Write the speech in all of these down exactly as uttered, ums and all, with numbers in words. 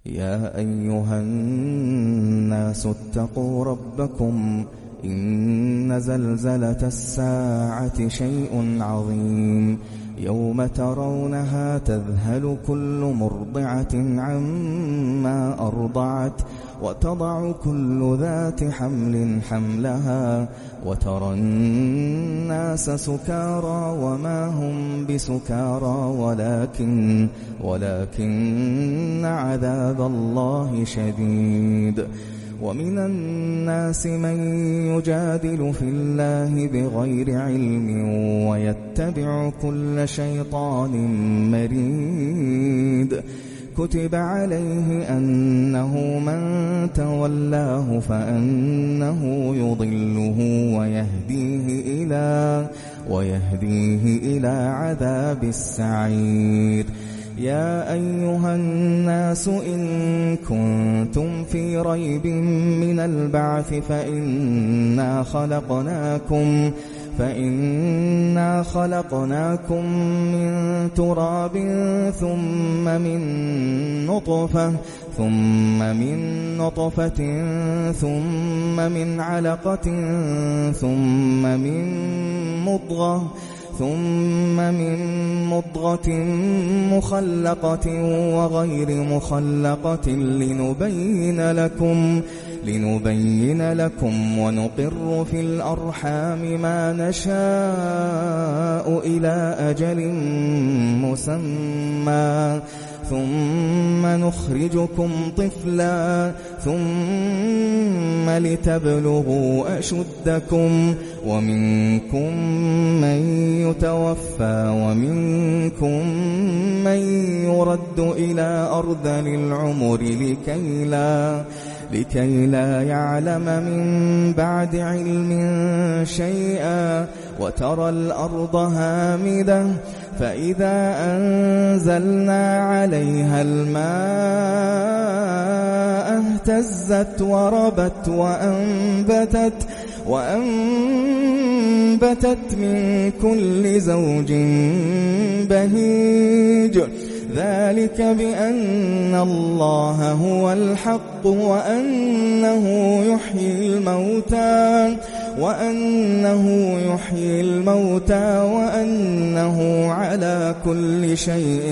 يا أيها الناس اتقوا ربكم إن زلزلة الساعة شيء عظيم يوم ترونها تذهل كل مرضعة عما أرضعت وتضع كل ذات حمل حملها وترى الناس سكارى وما هم بسكارى ولكن ولكن عذاب الله شديد. ومن الناس من يجادل في الله بغير علم ويتبع كل شيطان مريد كتب عليه أنه من تولاه فأنه يضله ويهديه إلى ويهديه إلى عذاب السعير. يا أيها الناس إن كنتم في ريب من البعث فإنا خلقناكم فإنا خلقناكم من تراب ثم من نطفة ثم من نطفة ثم من علقة ثم من مضغة ثم من مضغة مخلقة وغير مخلقة لنبين لكم لنبين لكم ونقر في الأرحام ما نشاء إلى أجل مسمى ثم نخرجكم طفلا ثم لتبلغوا أشدكم ومنكم من يتوفى ومنكم من يرد إلى أرذل العمر لكي لا لكي لا يعلم من بعد علم شيئا وترى الأرض هامدة فإذا أنزلنا عليها الماء اهتزت وربت وأنبتت وأنبتت من كل زوج بهيج ذلك بأن الله هو الحق وأنه يحيي الموتى وأنه يحيي الموتى وأنه على كل شيء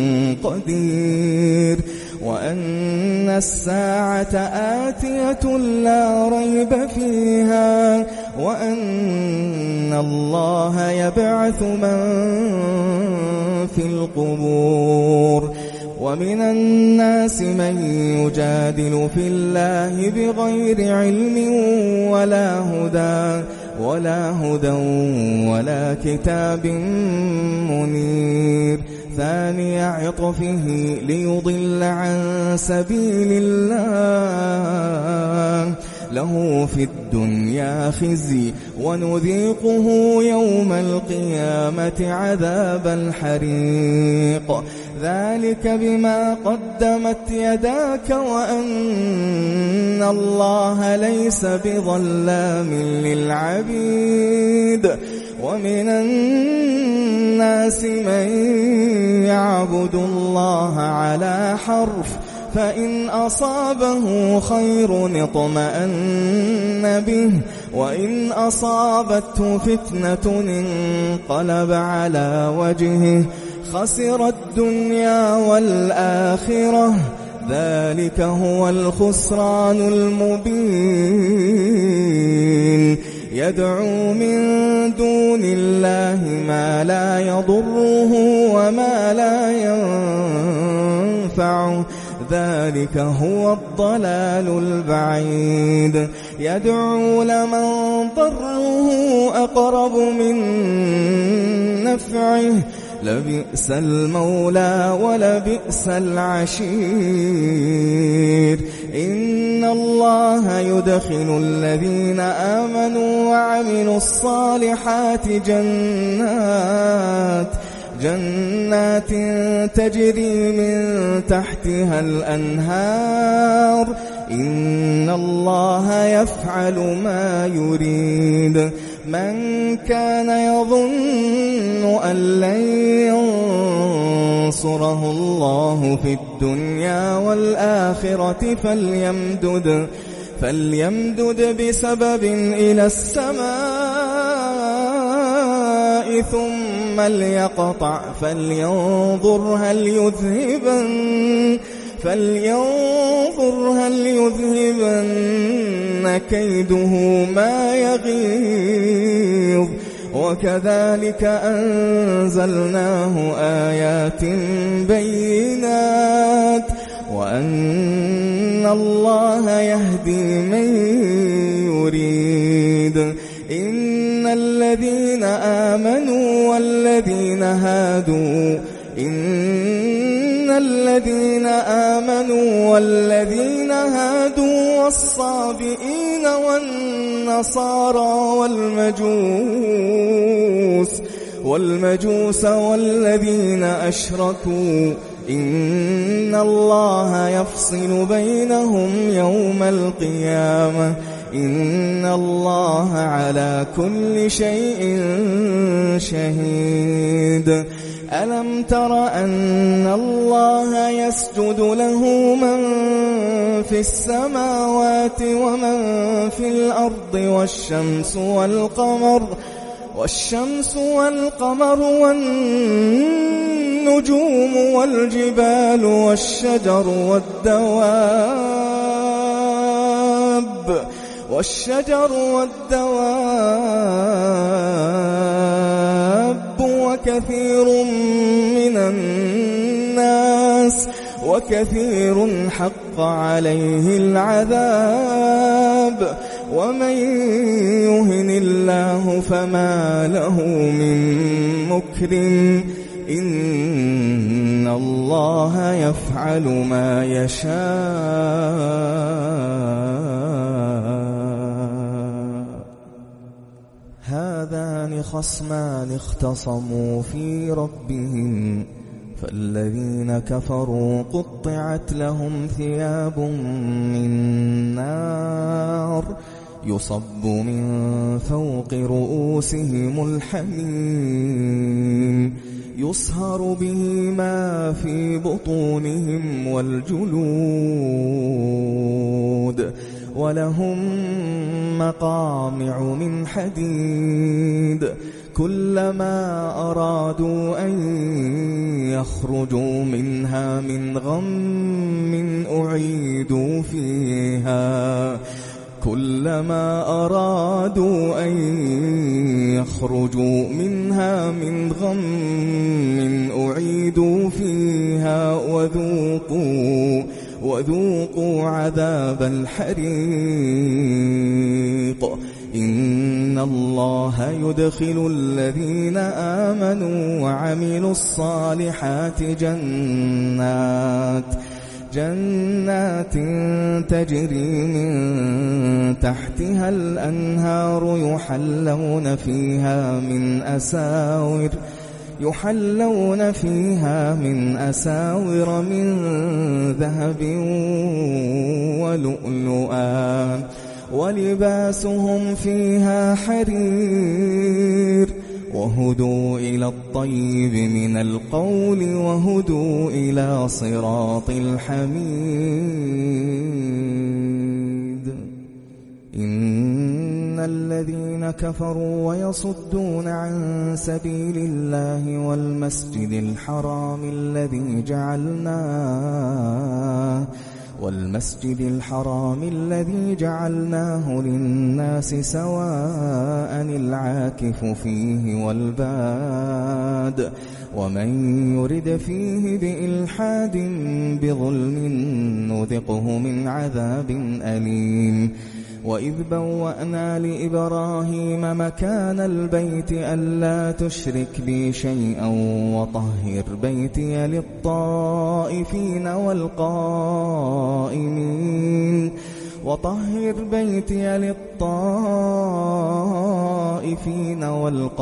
قدير وأن الساعة آتية لا ريب فيها وأن الله يبعث من في القبور. ومن الناس من يجادل في الله بغير علم ولا هدى ولا هدى ولا كتاب منير ثاني عطفه ليضل عن سبيل الله له في الدنيا خزي ونذيقه يوم القيامة عذاب الحريق ذلك بما قدمت يداك وأن الله ليس بظلام للعبيد. ومن الناس من يعبد الله على حرف فإن أصابه خير اطمأن به وإن أصابته فتنة انقلب على وجهه خسر الدنيا والآخرة ذلك هو الخسران المبين. يدعو من دون الله ما لا يضره وما لا ينفعه ذلك هو الضلال البعيد. يدعو لمن ضره أقرب من نفعه لبئس المولى ولبئس العشير. إن الله يدخل الذين آمنوا وعملوا الصالحات جنات جنات تجري من تحتها الأنهار إن الله يفعل ما يريد. من كان يظن أن لن ينصره الله في الدنيا والآخرة فليمدد فليمدد بسبب إلى السماء ثم ليقطع فلينظر هل يذهبن فلينظر هل يذهبن كيده ما يغيظ وكذلك أنزلناه آيات بينات وأن الله يهدي من يريد إن الذين آمنوا والذين هادوا إن الذين آمنوا والذين هادوا والصابئين والنصارى والمجوس والمجوس والذين أشركوا إن الله يفصل بينهم يوم القيامة إن الله على كل شيء شهيد ألم تر أن الله يسجد له من في السماوات ومن في الأرض والشمس والقمر والشمس والقمر والنجوم والجبال والشجر والدواب والشجر والدواب وكثير من الناس وكثير حق عليه العذاب ومن يهن الله فما له من مكرم إن الله يفعل ما يشاء هذان خصمان اختصموا في ربهم فالذين كفروا قطعت لهم ثياب من نار يصب من فوق رؤوسهم الحميم يصهر به ما في بطونهم والجلود ولهم مقامع من حديد كلما أرادوا أن يخرجوا منها من غم أعيدوا فيها كلما أرادوا أن يخرجوا منها من غم أعيدوا فيها وذوقوا وذوقوا عذاب الحريق إن الله يدخل الذين آمنوا وعملوا الصالحات جنات جنات تجري من تحتها الأنهار يحلون فيها من أساور يحلون فيها من أساور من ذهب ولؤلؤا ولباسهم فيها حرير وهدوا إلى الطيب من القول وهدوا إلى صراط الحميد إن الذين كفروا ويصدون عن سبيل الله والمسجد الحرام الذي جعلناه والمسجد الحرام الذي جعلناه للناس سواء العاكف فيه والباد ومن يرد فيه بإلحاد بظلم نذقه من عذاب أليم وإذ بوأنا لإبراهيم مكان البيت ألا تشرك بي شيئا وطهر بيتي للطائفين والقائمين وطهر بيتي للطائفين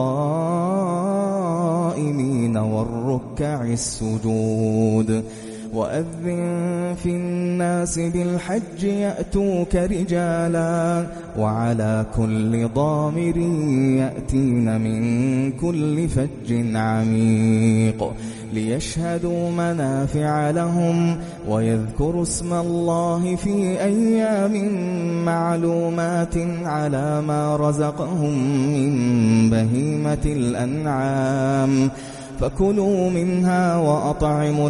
والقائمين والركع السجود وأذن في الناس بالحج يأتوك رجالا وعلى كل ضامر يأتين من كل فج عميق ليشهدوا منافع لهم ويذكروا اسم الله في أيام معلومات على ما رزقهم من بهيمة الأنعام فكلوا منها وأطعموا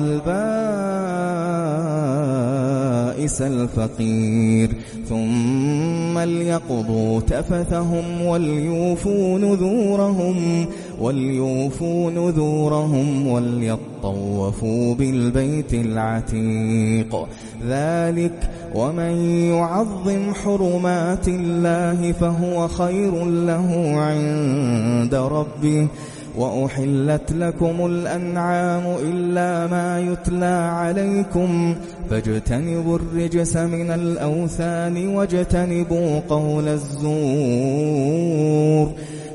البائس الفقير ثم ليقضوا تفثهم وليوفوا نذورهم وليوفوا نذورهم وليطوفوا بالبيت العتيق ذلك ومن يعظم حرمات الله فهو خير له عند ربه وأحلت لكم الأنعام إلا ما يتلى عليكم فاجتنبوا الرجس من الأوثان واجتنبوا قول الزور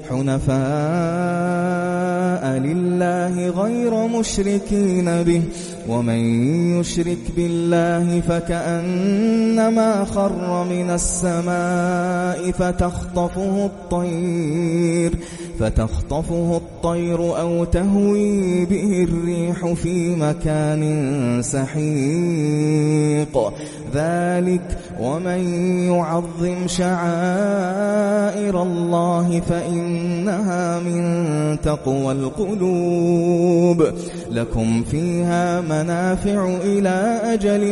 حنفاء لله غير مشركين به ومن يشرك بالله فكأنما خر من السماء فتخطفه الطير فتخطفه الطير أو تهوي به الريح في مكان سحيق ذلك ومن يعظم شعائر الله فإنها من تقوى القلوب لكم فيها منافع إلى أجل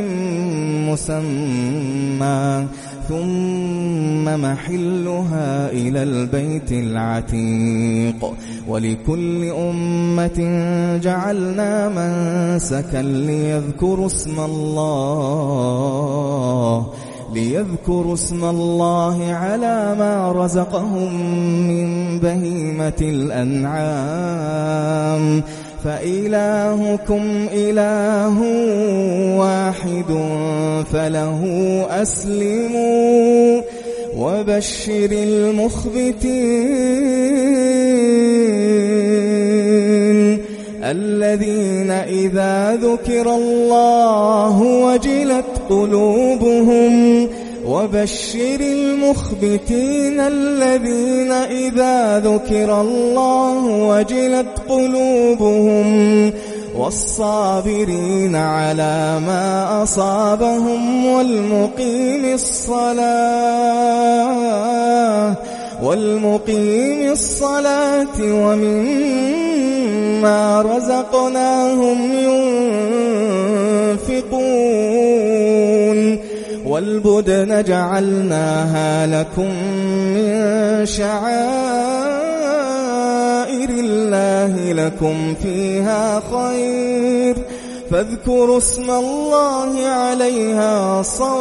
مسمى ثم محلها إلى البيت العتيق ولكل أمة جعلنا منسكا ليذكروا اسم الله ليذكروا اسم الله على ما رزقهم من بهيمة الأنعام فإلهكم إله واحد فله أسلموا وبشر المخبتين الذين إذا ذكر الله وجلت قلوبهم وبشر المخبتين الذين إذا ذكر الله وجلت قلوبهم والصابرين على ما أصابهم والمقيم الصلاة والمقيم الصلاة ومما رزقناهم ينفقون والبدن جعلناها لكم من شعائر الله لكم فيها خير فاذكروا اسم الله عليها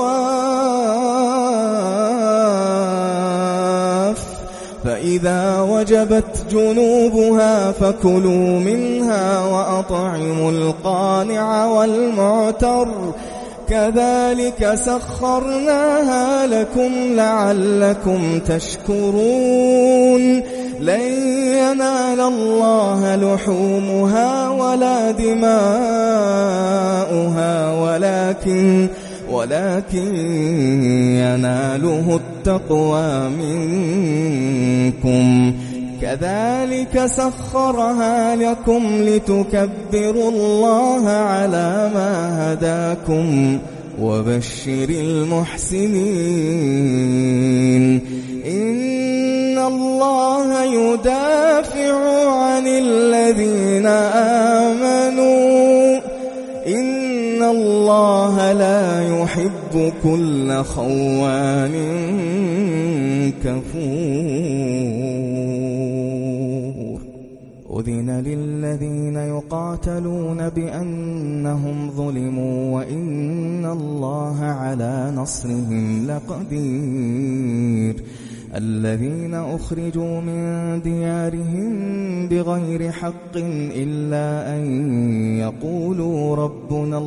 صواف فإذا وجبت جنوبها فكلوا منها وأطعموا القانع والمعتر كذلك سخرناها لكم لعلكم تشكرون لن ينال الله لحومها ولا دماؤها ولكن ولكن يناله التقوى منكم كذلك سخرها لكم لتكبروا الله على ما هداكم وبشر المحسنين إن الله يدافع عن الذين آمنوا إن الله لا يحب كل خوان كفور أذن للذين يقاتلون بأنهم ظلموا وإن الله على نصرهم لقدير الذين أخرجوا من ديارهم بغير حق إلا أن يقولوا ربنا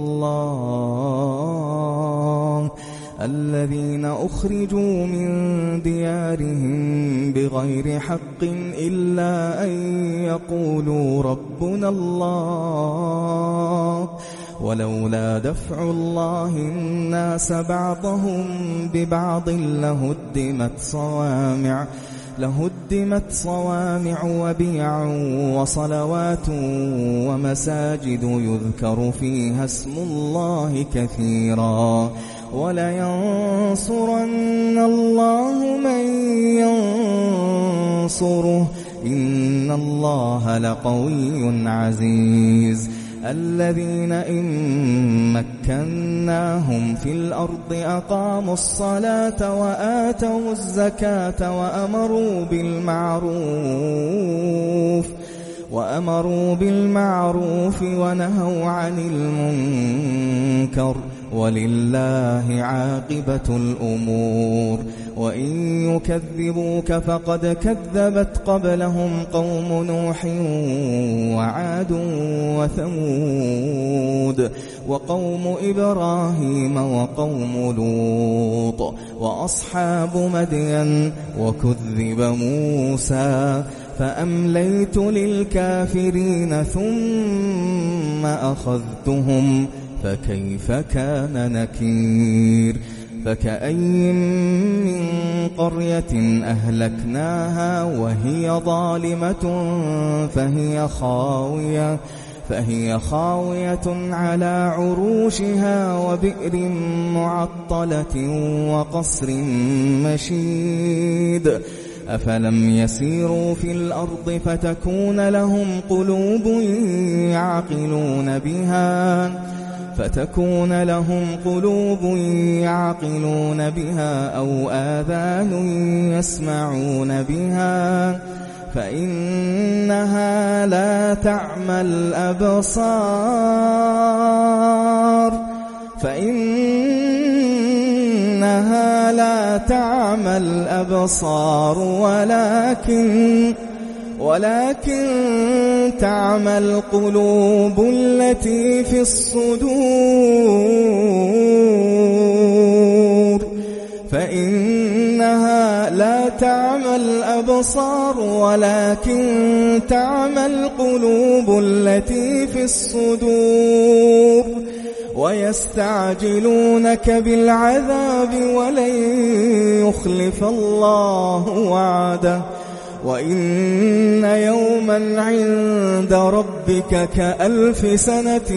الله الذين أخرجوا من ديارهم بغير حق إلا أن يقولوا ربنا الله ولولا دفع الله الناس بعضهم ببعض لهدمت صوامع لهدمت صوامع وبيع وصلوات ومساجد يذكر فيها اسم الله كثيرا ولينصرن الله من ينصره إن الله لقوي عزيز الذين إن مكناهم في الأرض أقاموا الصلاة وآتوا الزكاة وأمروا بالمعروف وأمروا بالمعروف ونهوا عن المنكر ولله عاقبة الأمور وإن يكذبوك فقد كذبت قبلهم قوم نوح وعاد وثمود وقوم إبراهيم وقوم لوط وأصحاب مدين وكذب موسى فأمليت للكافرين ثم أخذتهم فكيف كان نكير فكأين من قرية أهلكناها وهي ظالمة فهي خاوية فهي خاوية على عروشها وبئر معطلة وقصر مشيد أفلم يسيروا في الأرض فتكون لهم قلوب يعقلون بها فتكون لهم قلوب يعقلون بها أو آذان يسمعون بها فإنها لا تعمى الأبصار فإنها لا تعمى الأبصار ولكن ولكن تعمى القلوب التي في الصدور فإنها لا تعمى الأبصار ولكن تعمى القلوب التي في الصدور ويستعجلونك بالعذاب ولن يخلف الله وعده وإن يوما عند ربك كألف سنة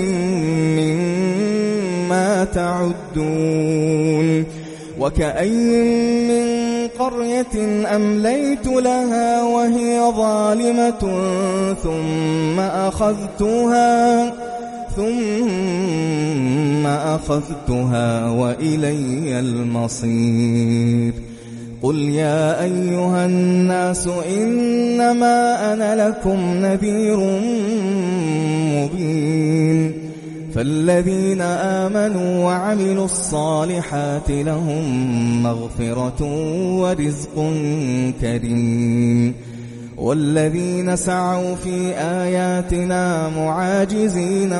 مما تعدون وكأين من قرية أمليت لها وهي ظالمة ثم أخذتها ثم أخذتها وإلي المصير قل يا أيها الناس إنما أنا لكم نذير مبين فالذين آمنوا وعملوا الصالحات لهم مغفرة ورزق كريم والذين سعوا في آياتنا معاجزين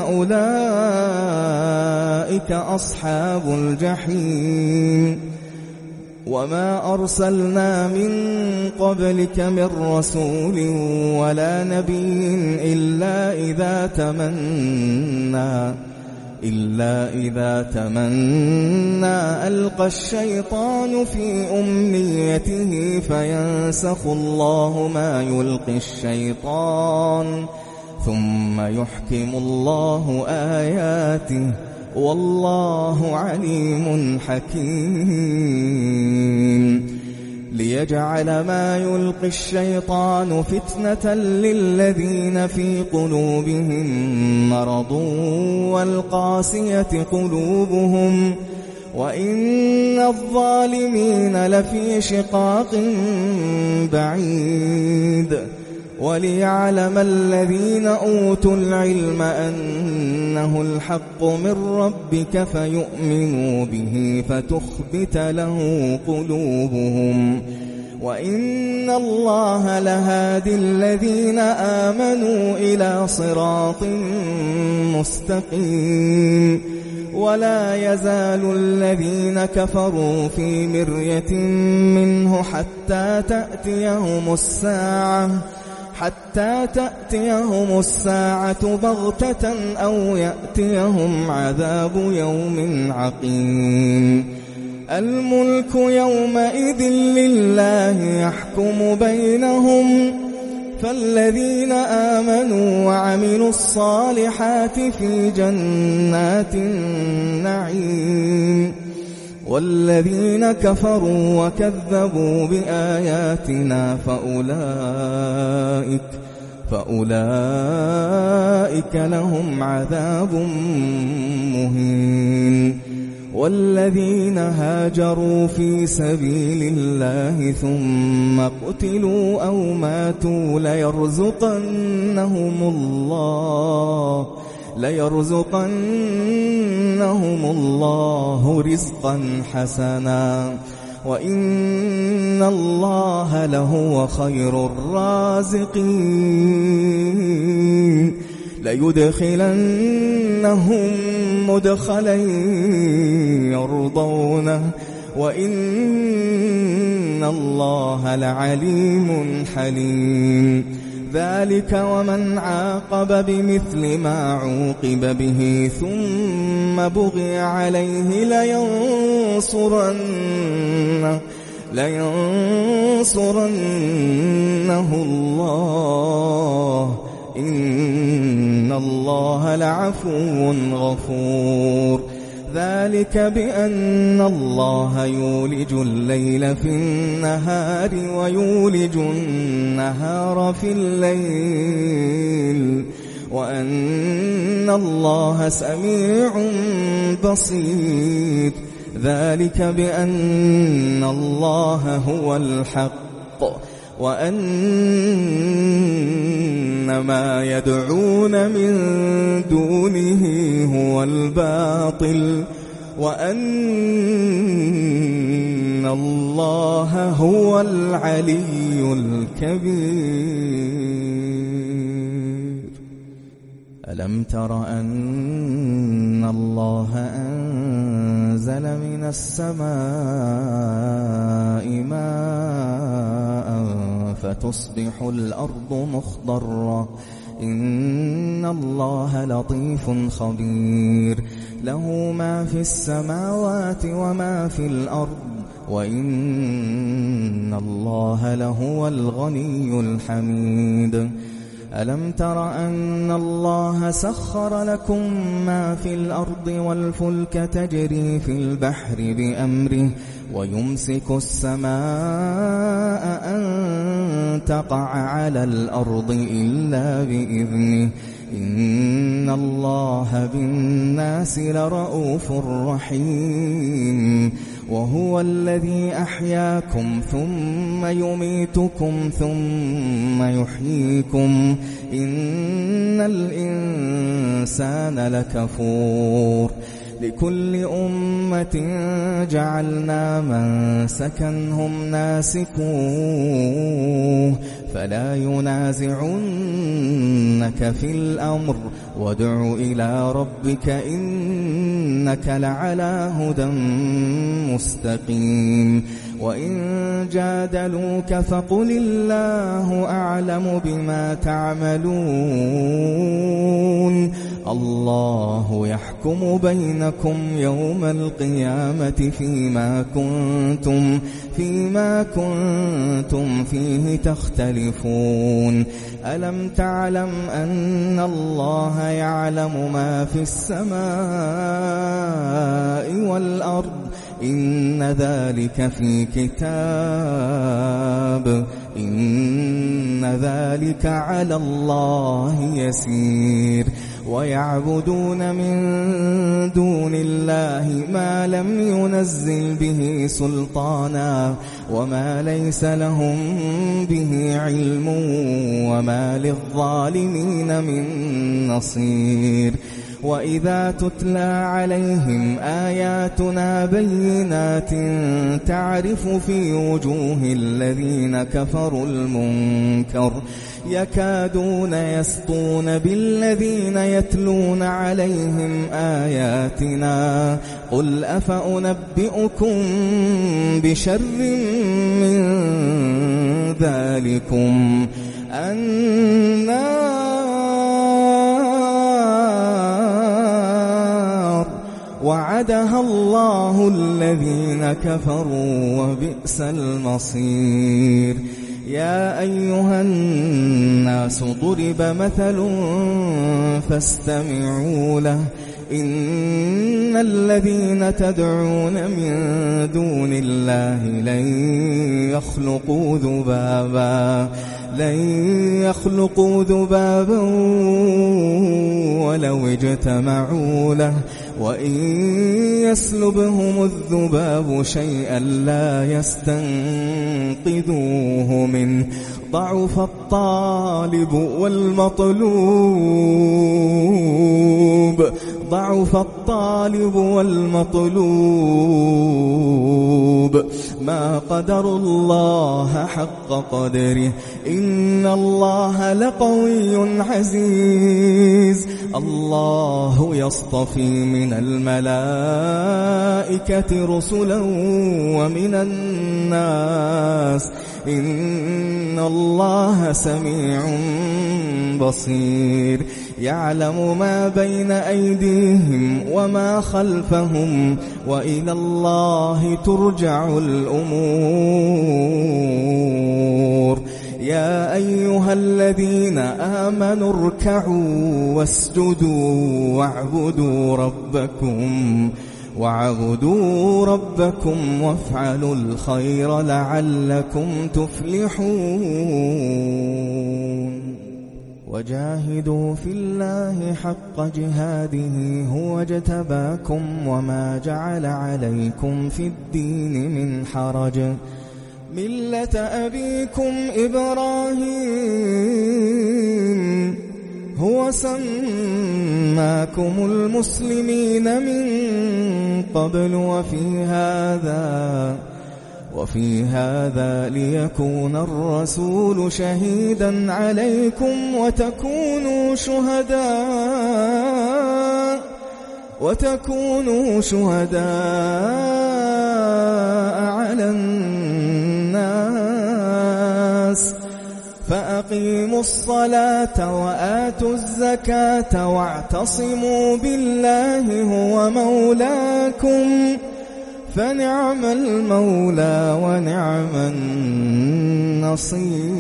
أولئك أصحاب الجحيم وما أرسلنا من قبلك من رسول ولا نبي إلا إذا تمنى إلا إذا تمنى ألقى الشيطان في أمنيته فينسخ الله ما يلقي الشيطان ثم يحكم الله آياته والله عليم حكيم ليجعل ما يلقي الشيطان فتنة للذين في قلوبهم مرض والقاسية قلوبهم وإن الظالمين لفي شقاق بعيد وليعلم الذين أوتوا العلم أنه الحق من ربك فيؤمنوا به فتخبت له قلوبهم وإن الله لهادي الذين آمنوا إلى صراط مستقيم ولا يزال الذين كفروا في مرية منه حتى تأتيهم الساعة حتى تأتيهم الساعة بغتة أو يأتيهم عذاب يوم عقيم الملك يومئذ لله يحكم بينهم فالذين آمنوا وعملوا الصالحات في جنات النعيم والذين كفروا وكذبوا بآياتنا فأولئك فأولئك لهم عذاب مهين والذين هاجروا في سبيل الله ثم قتلوا أو ماتوا ليرزقنهم الله ليرزقنهم الله رزقا حسنا وإن الله لهو خير الرازقين ليدخلنهم مدخلا يرضونه وإن الله لعليم حليم ذلك ومن عاقب بمثل ما عوقب به ثم بغي عليه لينصرنه لينصرنه الله إن الله لعفو غفور ذلك بأن الله يولج الليل في النهار ويولج النهار في الليل وأن الله سميع بصير ذلك بأن الله هو الحق وأن ما يدعون من دونه هو الباطل وأن الله هو العلي الكبير ألم تر أن الله أنزل من السماء ماء فتصبح الأرض مخضرة إن الله لطيف خبير له ما في السماوات وما في الأرض وإن الله لهو الغني الحميد ألم تر أن الله سخر لكم ما في الأرض والفلك تجري في البحر بأمره ويمسك السماء أن تقع على الأرض إلا بإذنه إن الله بالناس لرؤوف رحيم وهو الذي أحياكم ثم يميتكم ثم يحييكم إن الإنسان لكفور لكل أمة جعلنا منسكنهم ناسكوه فلا ينازعنك في الأمر وادع إلى ربك إنك لعلى هدى مستقيم وإن جادلوك فقل الله أعلم بما تعملون الله يحكم بينكم يوم القيامة فيما كنتم فيما كنتم فيه تختلفون ألم تعلم أن الله يعلم ما في السماء والأرض إن ذلك في كتاب إن ذلك على الله يسير ويعبدون من دون الله ما لم ينزل به سلطانا وما ليس لهم به علم وما للظالمين من نصير وإذا تتلى عليهم آياتنا بينات تعرف في وجوه الذين كفروا المنكر يكادون يسطون بالذين يتلون عليهم آياتنا قل أفأنبئكم بشر من ذلكم النار وعدها الله الذين كفروا وبئس المصير. يا أيها الناس ضرب مثل فاستمعوا له إن الذين تدعون من دون الله لن يخلقوا ذبابا لن يخلقوا ذبابا ولو اجتمعوا له وإن يسلبهم الذباب شيئا لا يستنقذوه منه ضعف الطالب والمطلوب ضعف الطالب والمطلوب ما قدروا الله حق قدره إن الله لقوي عزيز. الله يصطفي من الملائكة رسلا ومن الناس إن الله سميع بصير. يعلم ما بين أيديهم وما خلفهم وإلى الله ترجع الأمور. يا أيها الذين آمنوا اركعوا واسجدوا واعبدوا ربكم واعبدوا ربكم وافعلوا الخير لعلكم تفلحون. وجاهدوا في الله حق جهاده هو اجتباكم وما جعل عليكم في الدين من حرج ملة أبيكم إبراهيم هو سماكم المسلمين من قبل وفي هذا وفي هذا ليكون الرسول شهيدا عليكم وتكونوا شهداء وتكونوا شهداء على الناس فأقيموا الصلاة وآتوا الزكاة واعتصموا بالله هو مولاكم فنعم المولى ونعم النصير.